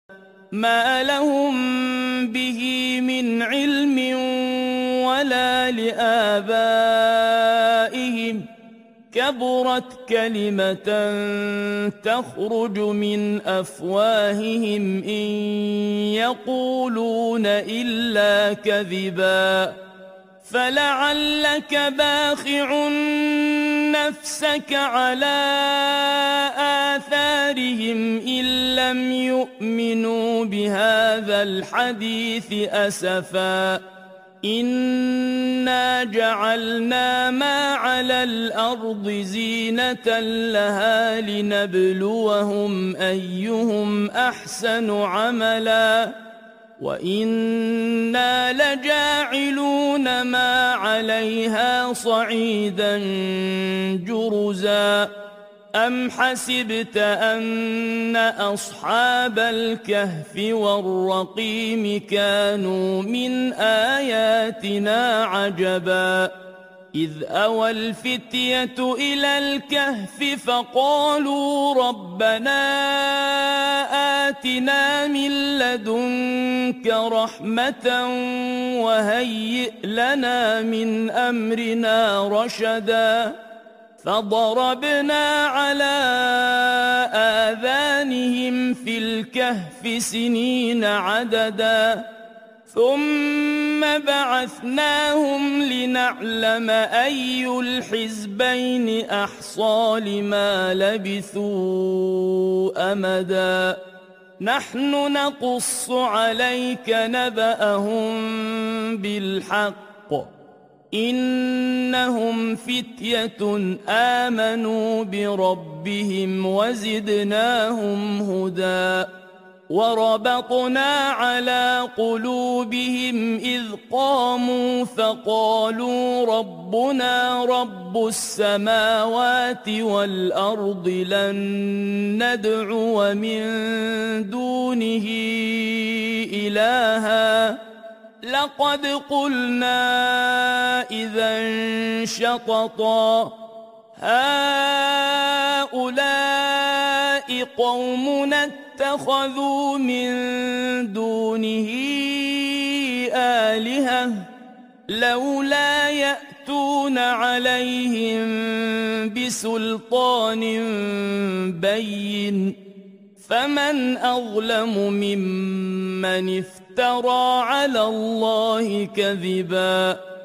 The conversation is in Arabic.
ما لهم به من علم ولا لآبائهم كبرت كلمة تخرج من أفواههم إن يقولون إلا كذبا فلعلك باخع نفسك على آثارهم إن لم يؤمنوا بهذا الحديث أسفا إنا جعلنا ما على الأرض زينة لها لنبلوهم أيهم أحسن عملا وإنا لجاعلون ما عليها صعيدا جرزا أم حسبت أن أصحاب الكهف والرقيم كانوا من آياتنا عجبا إذ أوى الفتية إلى الكهف فقالوا ربنا آتنا من لدنك رحمة وهيئ لنا من أمرنا رشدا فضربنا على آذانهم في الكهف سنين عددا ثم بعثناهم لنعلم أي الحزبين أحصى لما لبثوا أمدا نحن نقص عليك نبأهم بالحق إنهم فتية آمنوا بربهم وزدناهم هدى وربطنا على قلوبهم إذ قاموا فقالوا ربنا رب السماوات والأرض لن ندعو من دونه إلها لقد قلنا إذا شططا هؤلاء قومنا اتخذوا من دونه آلهة لولا يأتون عليهم بسلطان بين فمن أظلم ممن افترى على الله كذبا